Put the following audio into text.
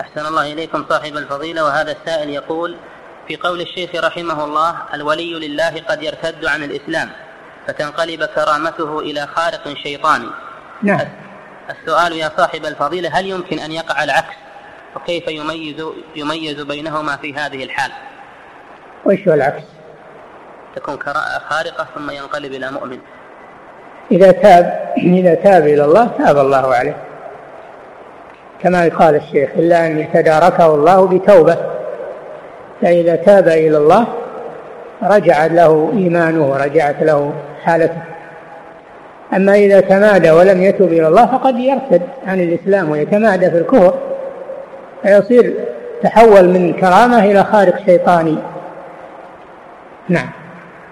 أحسن الله إليكم صاحب الفضيلة. وهذا السائل يقول: في قول الشيخ رحمه الله: الولي لله قد يرتد عن الإسلام فتنقلب كرامته إلى خارق شيطاني. نعم. السؤال يا صاحب الفضيلة: هل يمكن أن يقع العكس؟ وكيف يميز بينهما في هذه الحال؟ وإيش هو العكس؟ تكون خارقة ثم ينقلب إلى مؤمن. إذا تاب إلى الله تاب الله عليه، كما قال الشيخ: إلا أن يتداركه الله بتوبة. فإذا تاب إلى الله رجع له إيمانه ورجعت له حالته. أما إذا تمادى ولم يتوب إلى الله فقد يرتد عن الإسلام ويتمادى في الكفر، فيصير تحول من كرامة إلى خارق شيطاني. نعم.